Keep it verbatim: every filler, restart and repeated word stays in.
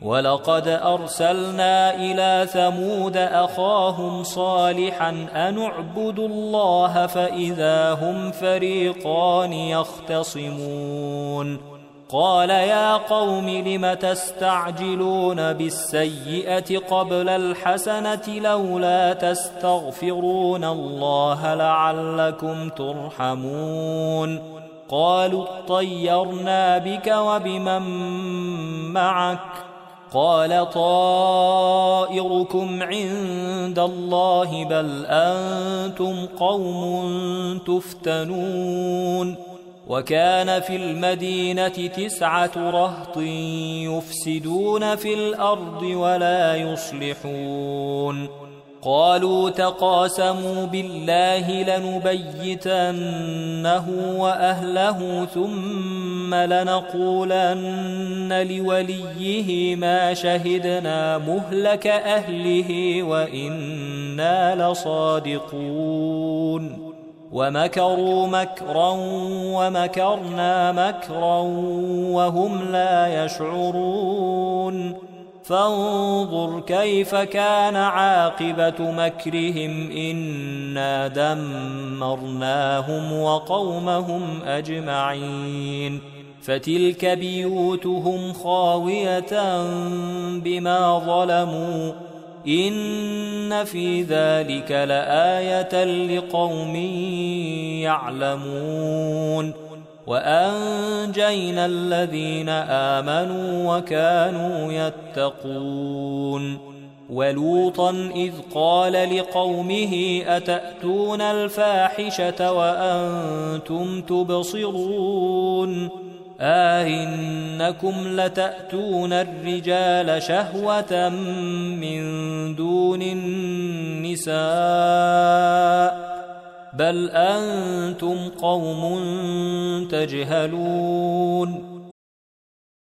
ولقد أرسلنا إلى ثمود أخاهم صالحا أن اعبدوا الله فإذا هم فريقان يختصمون قال يا قوم لم تستعجلون بالسيئة قبل الحسنة لولا تستغفرون الله لعلكم ترحمون قالوا اطيرنا بك وبمن معك قال طائركم عند الله بل أنتم قوم تفتنون وكان في المدينة تسعة رهط يفسدون في الأرض ولا يصلحون قالوا تقاسموا بالله لنبيتنه وأهله ثم لنقولن لوليه ما شهدنا مهلك أهله وإنا لصادقون ومكروا مكرا ومكرنا مكرا وهم لا يشعرون فانظر كيف كان عاقبة مكرهم إنا دمرناهم وقومهم أجمعين فتلك بيوتهم خاوية بما ظلموا إن في ذلك لآية لقوم يعلمون وأنجينا الذين آمنوا وكانوا يتقون ولوطا إذ قال لقومه أتأتون الفاحشة وأنتم تبصرون أئنكم لتأتون الرجال شهوة من دون النساء بل أنتم قوم تجهلون